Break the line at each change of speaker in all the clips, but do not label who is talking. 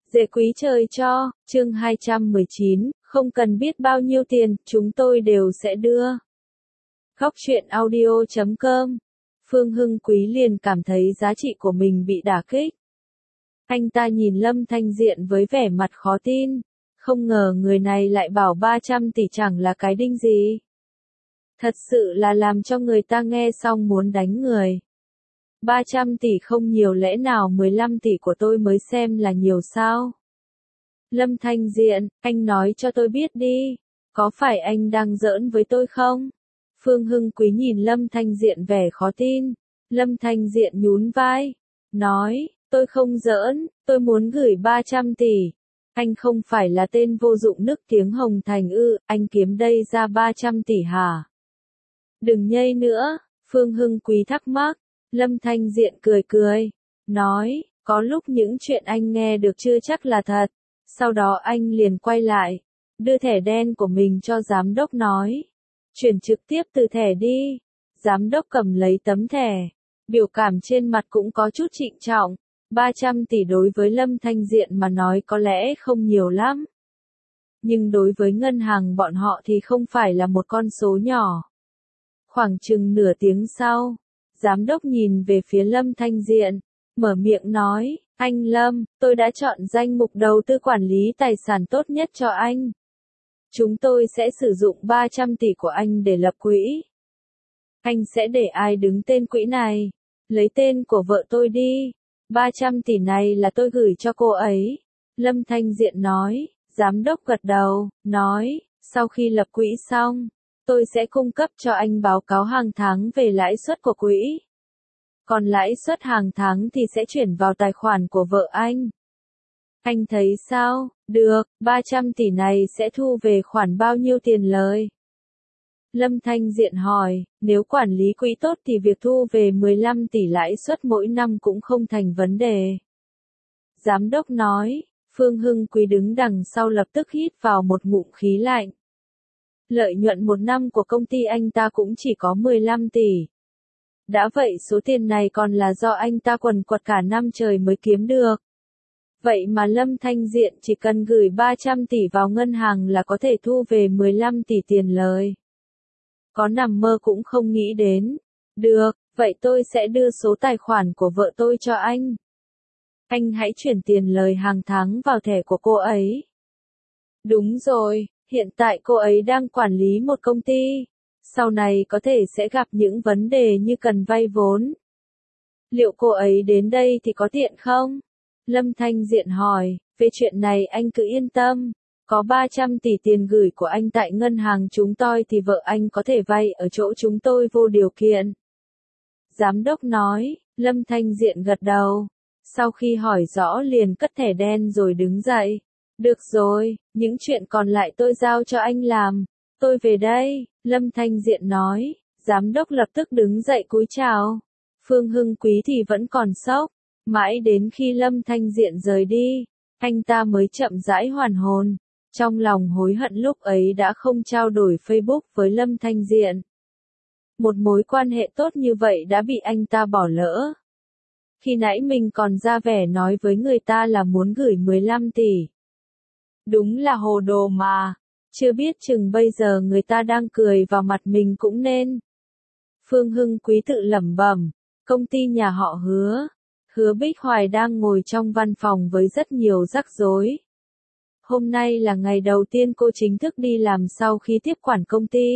Dễ quý trời cho, chương 219, không cần biết bao nhiêu tiền, chúng tôi đều sẽ đưa. Góc truyện audio.com. Phương Hưng Quý liền cảm thấy giá trị của mình bị đả kích. Anh ta nhìn Lâm Thanh Diện với vẻ mặt khó tin, không ngờ người này lại bảo 300 tỷ chẳng là cái đinh gì. Thật sự là làm cho người ta nghe xong muốn đánh người. 300 tỷ không nhiều lẽ nào 15 tỷ của tôi mới xem là nhiều sao? Lâm Thanh Diện, anh nói cho tôi biết đi, có phải anh đang giỡn với tôi không? Phương Hưng Quý nhìn Lâm Thanh Diện vẻ khó tin. Lâm Thanh Diện nhún vai, nói, tôi không giỡn, tôi muốn gửi 300 tỷ. Anh không phải là tên vô dụng nức tiếng Hồng Thành ư, anh kiếm đây ra 300 tỷ hả? Đừng nhây nữa, Phương Hưng Quý thắc mắc. Lâm Thanh Diện cười cười, nói, có lúc những chuyện anh nghe được chưa chắc là thật. Sau đó anh liền quay lại, đưa thẻ đen của mình cho giám đốc nói, chuyển trực tiếp từ thẻ đi. Giám đốc cầm lấy tấm thẻ, biểu cảm trên mặt cũng có chút trịnh trọng. 300 tỷ đối với Lâm Thanh Diện mà nói có lẽ không nhiều lắm. Nhưng đối với ngân hàng bọn họ thì không phải là một con số nhỏ. Khoảng chừng nửa tiếng sau, giám đốc nhìn về phía Lâm Thanh Diện, mở miệng nói, anh Lâm, tôi đã chọn danh mục đầu tư quản lý tài sản tốt nhất cho anh. Chúng tôi sẽ sử dụng 300 tỷ của anh để lập quỹ. Anh sẽ để ai đứng tên quỹ này? Lấy tên của vợ tôi đi. 300 tỷ này là tôi gửi cho cô ấy. Lâm Thanh Diện nói, giám đốc gật đầu, nói, sau khi lập quỹ xong, tôi sẽ cung cấp cho anh báo cáo hàng tháng về lãi suất của quỹ. Còn lãi suất hàng tháng thì sẽ chuyển vào tài khoản của vợ anh. Anh thấy sao? Được, 300 tỷ này sẽ thu về khoản bao nhiêu tiền lời? Lâm Thanh Diện hỏi, nếu quản lý quỹ tốt thì việc thu về 15 tỷ lãi suất mỗi năm cũng không thành vấn đề. Giám đốc nói, Phương Hưng Quý đứng đằng sau lập tức hít vào một ngụm khí lạnh. Lợi nhuận một năm của công ty anh ta cũng chỉ có 15 tỷ. Đã vậy số tiền này còn là do anh ta quần quật cả năm trời mới kiếm được. Vậy mà Lâm Thanh Diện chỉ cần gửi 300 tỷ vào ngân hàng là có thể thu về 15 tỷ tiền lời. Có nằm mơ cũng không nghĩ đến. Được, vậy tôi sẽ đưa số tài khoản của vợ tôi cho anh. Anh hãy chuyển tiền lời hàng tháng vào thẻ của cô ấy. Đúng rồi, hiện tại cô ấy đang quản lý một công ty. Sau này có thể sẽ gặp những vấn đề như cần vay vốn. Liệu cô ấy đến đây thì có tiện không? Lâm Thanh Diện hỏi, về chuyện này anh cứ yên tâm. Có 300 tỷ tiền gửi của anh tại ngân hàng chúng tôi thì vợ anh có thể vay ở chỗ chúng tôi vô điều kiện. Giám đốc nói, Lâm Thanh Diện gật đầu. Sau khi hỏi rõ liền cất thẻ đen rồi đứng dậy. Được rồi, những chuyện còn lại tôi giao cho anh làm. Tôi về đây, Lâm Thanh Diện nói. Giám đốc lập tức đứng dậy cúi chào. Phương Hưng Quý thì vẫn còn sốc. Mãi đến khi Lâm Thanh Diện rời đi, anh ta mới chậm rãi hoàn hồn. Trong lòng hối hận lúc ấy đã không trao đổi Facebook với Lâm Thanh Diện. Một mối quan hệ tốt như vậy đã bị anh ta bỏ lỡ. Khi nãy mình còn ra vẻ nói với người ta là muốn gửi 15 tỷ. Đúng là hồ đồ mà. Chưa biết chừng bây giờ người ta đang cười vào mặt mình cũng nên. Phương Hưng Quý tự lẩm bẩm, công ty nhà họ Hứa Bích Hoài đang ngồi trong văn phòng với rất nhiều rắc rối. Hôm nay là ngày đầu tiên cô chính thức đi làm sau khi tiếp quản công ty.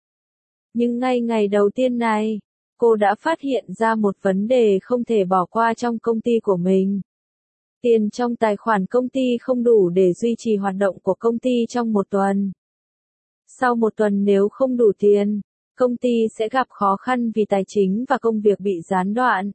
Nhưng ngay ngày đầu tiên này, cô đã phát hiện ra một vấn đề không thể bỏ qua trong công ty của mình. Tiền trong tài khoản công ty không đủ để duy trì hoạt động của công ty trong một tuần. Sau một tuần nếu không đủ tiền, công ty sẽ gặp khó khăn vì tài chính và công việc bị gián đoạn.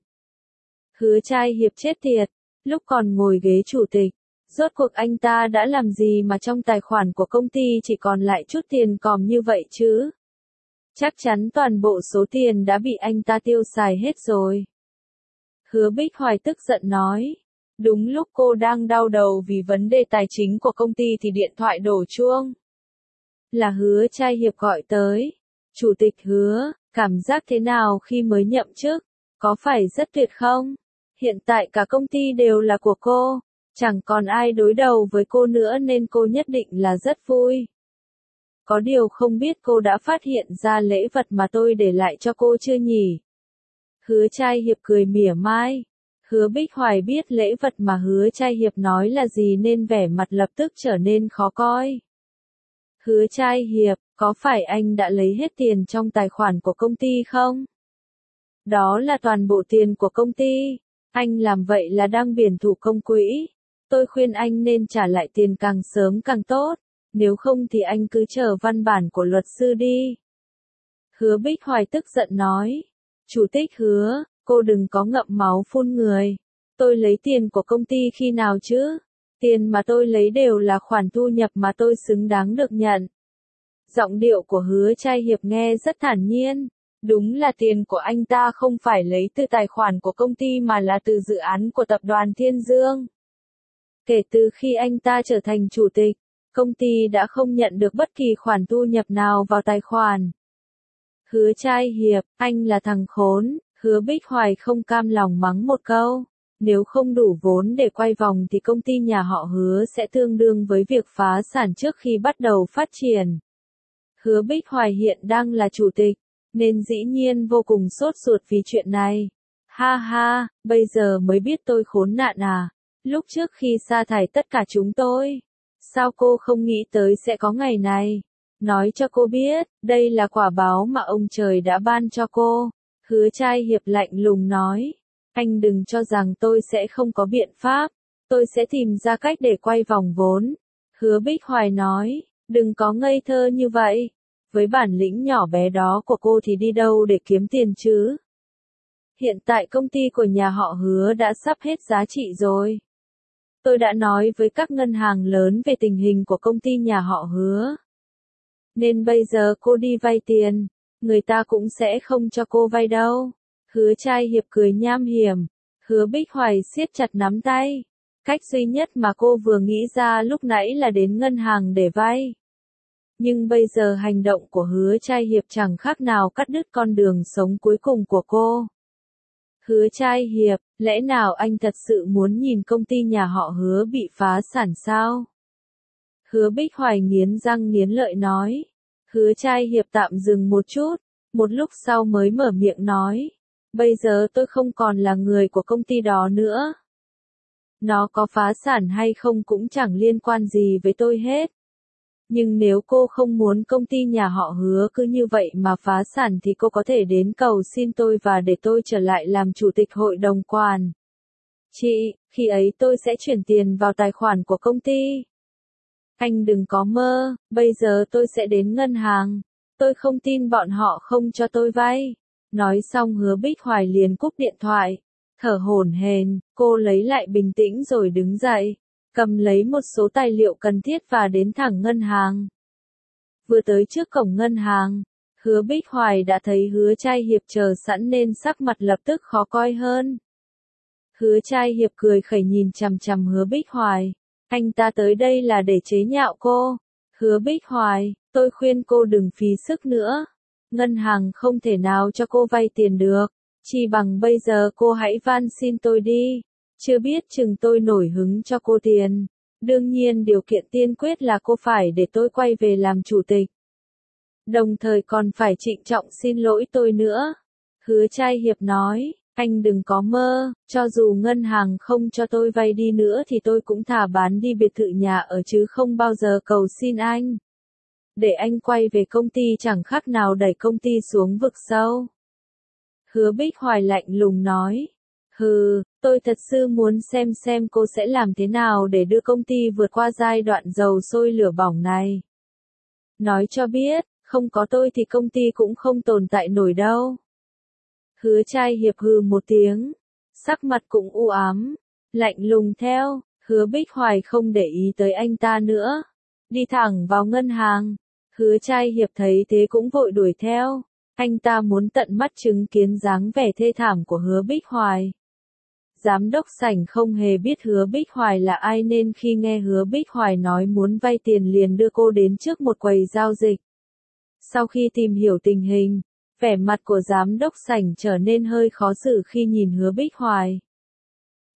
Hứa Trai Hiệp chết tiệt, lúc còn ngồi ghế chủ tịch, rốt cuộc anh ta đã làm gì mà trong tài khoản của công ty chỉ còn lại chút tiền còm như vậy chứ? Chắc chắn toàn bộ số tiền đã bị anh ta tiêu xài hết rồi. Hứa Bích Hoài tức giận nói. Đúng lúc cô đang đau đầu vì vấn đề tài chính của công ty thì điện thoại đổ chuông. Là Hứa Trai Hiệp gọi tới. Chủ tịch Hứa, cảm giác thế nào khi mới nhậm chức? Có phải rất tuyệt không? Hiện tại cả công ty đều là của cô. Chẳng còn ai đối đầu với cô nữa nên cô nhất định là rất vui. Có điều không biết cô đã phát hiện ra lễ vật mà tôi để lại cho cô chưa nhỉ? Hứa Trai Hiệp cười mỉa mai. Hứa Bích Hoài biết lễ vật mà Hứa Trai Hiệp nói là gì nên vẻ mặt lập tức trở nên khó coi. Hứa Trai Hiệp, có phải anh đã lấy hết tiền trong tài khoản của công ty không? Đó là toàn bộ tiền của công ty. Anh làm vậy là đang biển thủ công quỹ. Tôi khuyên anh nên trả lại tiền càng sớm càng tốt. Nếu không thì anh cứ chờ văn bản của luật sư đi. Hứa Bích Hoài tức giận nói. Chủ tịch Hứa, cô đừng có ngậm máu phun người. Tôi lấy tiền của công ty khi nào chứ? Tiền mà tôi lấy đều là khoản thu nhập mà tôi xứng đáng được nhận. Giọng điệu của Hứa Trai Hiệp nghe rất thản nhiên. Đúng là tiền của anh ta không phải lấy từ tài khoản của công ty mà là từ dự án của tập đoàn Thiên Dương. Kể từ khi anh ta trở thành chủ tịch, công ty đã không nhận được bất kỳ khoản thu nhập nào vào tài khoản. Hứa Trai Hiệp, anh là thằng khốn. Hứa Bích Hoài không cam lòng mắng một câu. Nếu không đủ vốn để quay vòng thì công ty nhà họ Hứa sẽ tương đương với việc phá sản trước khi bắt đầu phát triển. Hứa Bích Hoài hiện đang là chủ tịch, nên dĩ nhiên vô cùng sốt ruột vì chuyện này. Ha ha, bây giờ mới biết tôi khốn nạn à? Lúc trước khi sa thải tất cả chúng tôi, sao cô không nghĩ tới sẽ có ngày này? Nói cho cô biết, đây là quả báo mà ông trời đã ban cho cô. Hứa Trai Hiệp lạnh lùng nói. Anh đừng cho rằng tôi sẽ không có biện pháp. Tôi sẽ tìm ra cách để quay vòng vốn. Hứa Bích Hoài nói. Đừng có ngây thơ như vậy. Với bản lĩnh nhỏ bé đó của cô thì đi đâu để kiếm tiền chứ? Hiện tại công ty của nhà họ Hứa đã sắp hết giá trị rồi. Tôi đã nói với các ngân hàng lớn về tình hình của công ty nhà họ Hứa. Nên bây giờ cô đi vay tiền, người ta cũng sẽ không cho cô vay đâu. Hứa Trai Hiệp cười nham hiểm. Hứa Bích Hoài siết chặt nắm tay. Cách duy nhất mà cô vừa nghĩ ra lúc nãy là đến ngân hàng để vay. Nhưng bây giờ hành động của Hứa Trai Hiệp chẳng khác nào cắt đứt con đường sống cuối cùng của cô. Hứa Trai Hiệp, lẽ nào anh thật sự muốn nhìn công ty nhà họ Hứa bị phá sản sao? Hứa Bích Hoài nghiến răng nghiến lợi nói. Hứa Trai Hiệp tạm dừng một chút, một lúc sau mới mở miệng nói. Bây giờ tôi không còn là người của công ty đó nữa. Nó có phá sản hay không cũng chẳng liên quan gì với tôi hết. Nhưng nếu cô không muốn công ty nhà họ Hứa cứ như vậy mà phá sản thì cô có thể đến cầu xin tôi và để tôi trở lại làm chủ tịch hội đồng quản trị, khi ấy tôi sẽ chuyển tiền vào tài khoản của công ty. Anh đừng có mơ, bây giờ tôi sẽ đến ngân hàng. Tôi không tin bọn họ không cho tôi vay. Nói xong Hứa Bích Hoài liền cúp điện thoại. Thở hổn hển, cô lấy lại bình tĩnh rồi đứng dậy. Cầm lấy một số tài liệu cần thiết và đến thẳng ngân hàng. Vừa tới trước cổng ngân hàng, Hứa Bích Hoài đã thấy Hứa Trai Hiệp chờ sẵn nên sắc mặt lập tức khó coi hơn. Hứa Trai Hiệp cười khẩy nhìn chằm chằm Hứa Bích Hoài. Anh ta tới đây là để chế nhạo cô. Hứa Bích Hoài, tôi khuyên cô đừng phí sức nữa. Ngân hàng không thể nào cho cô vay tiền được. Chỉ bằng bây giờ cô hãy van xin tôi đi. Chưa biết chừng tôi nổi hứng cho cô tiền. Đương nhiên điều kiện tiên quyết là cô phải để tôi quay về làm chủ tịch. Đồng thời còn phải trịnh trọng xin lỗi tôi nữa. Hứa Trai Hiệp nói, anh đừng có mơ, cho dù ngân hàng không cho tôi vay đi nữa thì tôi cũng thà bán đi biệt thự nhà ở chứ không bao giờ cầu xin anh. Để anh quay về công ty chẳng khác nào đẩy công ty xuống vực sâu. Hứa Bích Hoài lạnh lùng nói. Hừ, tôi thật sự muốn xem cô sẽ làm thế nào để đưa công ty vượt qua giai đoạn dầu sôi lửa bỏng này. Nói cho biết, không có tôi thì công ty cũng không tồn tại nổi đâu. Hứa Trai Hiệp hừ một tiếng, sắc mặt cũng u ám, lạnh lùng theo. Hứa Bích Hoài không để ý tới anh ta nữa, đi thẳng vào ngân hàng. Hứa Trai Hiệp thấy thế cũng vội đuổi theo. Anh ta muốn tận mắt chứng kiến dáng vẻ thê thảm của Hứa Bích Hoài. Giám đốc sảnh không hề biết Hứa Bích Hoài là ai nên khi nghe Hứa Bích Hoài nói muốn vay tiền liền đưa cô đến trước một quầy giao dịch. Sau khi tìm hiểu tình hình, vẻ mặt của giám đốc sảnh trở nên hơi khó xử khi nhìn Hứa Bích Hoài.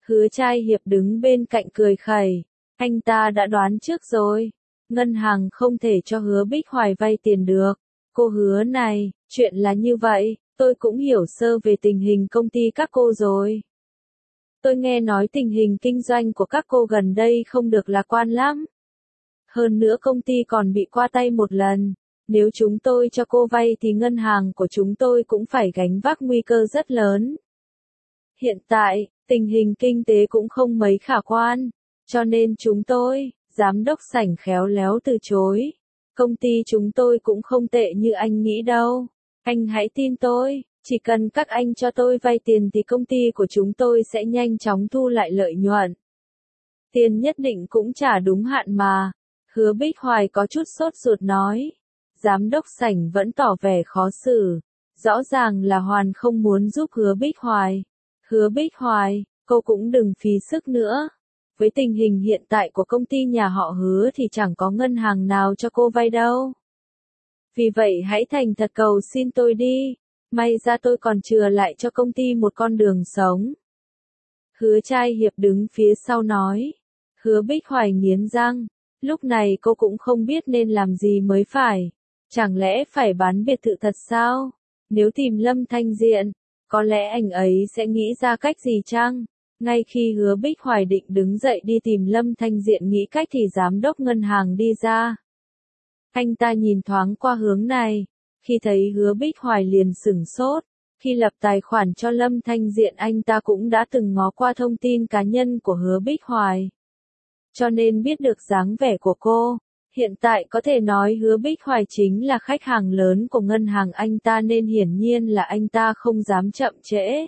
Hứa Trai Hiệp đứng bên cạnh cười khẩy, anh ta đã đoán trước rồi. Ngân hàng không thể cho Hứa Bích Hoài vay tiền được. Cô Hứa này, chuyện là như vậy, tôi cũng hiểu sơ về tình hình công ty các cô rồi. Tôi nghe nói tình hình kinh doanh của các cô gần đây không được lạc quan lắm. Hơn nữa công ty còn bị qua tay một lần. Nếu chúng tôi cho cô vay thì ngân hàng của chúng tôi cũng phải gánh vác nguy cơ rất lớn. Hiện tại, tình hình kinh tế cũng không mấy khả quan, cho nên chúng tôi, giám đốc Sảnh khéo léo từ chối. Công ty chúng tôi cũng không tệ như anh nghĩ đâu. Anh hãy tin tôi, chỉ cần các anh cho tôi vay tiền thì công ty của chúng tôi sẽ nhanh chóng thu lại lợi nhuận. Tiền nhất định cũng trả đúng hạn mà. Hứa Bích Hoài có chút sốt ruột nói. Giám đốc Sảnh vẫn tỏ vẻ khó xử. Rõ ràng là Hoàn không muốn giúp Hứa Bích Hoài. Hứa Bích Hoài, cô cũng đừng phí sức nữa. Với tình hình hiện tại của công ty nhà họ Hứa thì chẳng có ngân hàng nào cho cô vay đâu. Vì vậy hãy thành thật cầu xin tôi đi. May ra tôi còn chừa lại cho công ty một con đường sống. Hứa Trai Hiệp đứng phía sau nói. Hứa Bích Hoài nghiến răng. Lúc này cô cũng không biết nên làm gì mới phải. Chẳng lẽ phải bán biệt thự thật sao? Nếu tìm Lâm Thanh Diện, có lẽ anh ấy sẽ nghĩ ra cách gì chăng? Ngay khi Hứa Bích Hoài định đứng dậy đi tìm Lâm Thanh Diện nghĩ cách thì giám đốc ngân hàng đi ra. Anh ta nhìn thoáng qua hướng này. Khi thấy Hứa Bích Hoài liền sửng sốt. Khi lập tài khoản cho Lâm Thanh Diện anh ta cũng đã từng ngó qua thông tin cá nhân của Hứa Bích Hoài. Cho nên biết được dáng vẻ của cô. Hiện tại có thể nói Hứa Bích Hoài chính là khách hàng lớn của ngân hàng anh ta nên hiển nhiên là anh ta không dám chậm trễ.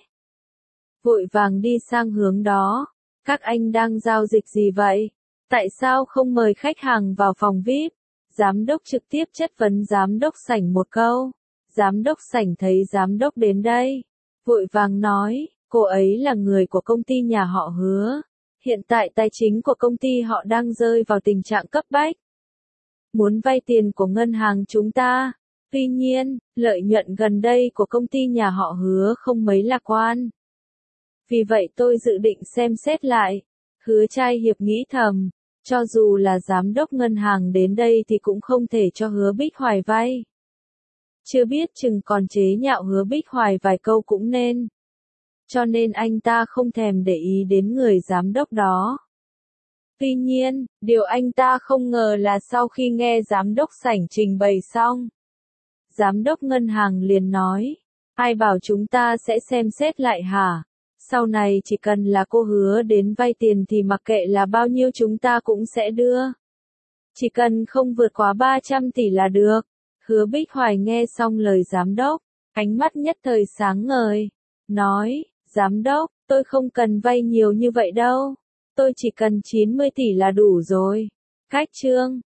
Vội vàng đi sang hướng đó. Các anh đang giao dịch gì vậy? Tại sao không mời khách hàng vào phòng VIP? Giám đốc trực tiếp chất vấn giám đốc Sảnh một câu. Giám đốc Sảnh thấy giám đốc đến đây. Vội vàng nói, cô ấy là người của công ty nhà họ Hứa. Hiện tại tài chính của công ty họ đang rơi vào tình trạng cấp bách. Muốn vay tiền của ngân hàng chúng ta. Tuy nhiên, lợi nhuận gần đây của công ty nhà họ Hứa không mấy lạc quan. Vì vậy tôi dự định xem xét lại. Hứa Trai Hiệp nghĩ thầm. Cho dù là giám đốc ngân hàng đến đây thì cũng không thể cho Hứa Bích Hoài vay. Chưa biết chừng còn chế nhạo Hứa Bích Hoài vài câu cũng nên. Cho nên anh ta không thèm để ý đến người giám đốc đó. Tuy nhiên, điều anh ta không ngờ là sau khi nghe giám đốc Sảnh trình bày xong, giám đốc ngân hàng liền nói, ai bảo chúng ta sẽ xem xét lại hả? Sau này chỉ cần là cô Hứa đến vay tiền thì mặc kệ là bao nhiêu chúng ta cũng sẽ đưa. Chỉ cần không vượt quá 300 tỷ là được. Hứa Bích Hoài nghe xong lời giám đốc, ánh mắt nhất thời sáng ngời, nói, giám đốc, tôi không cần vay nhiều như vậy đâu. Tôi chỉ cần 90 tỷ là đủ rồi. Cách chương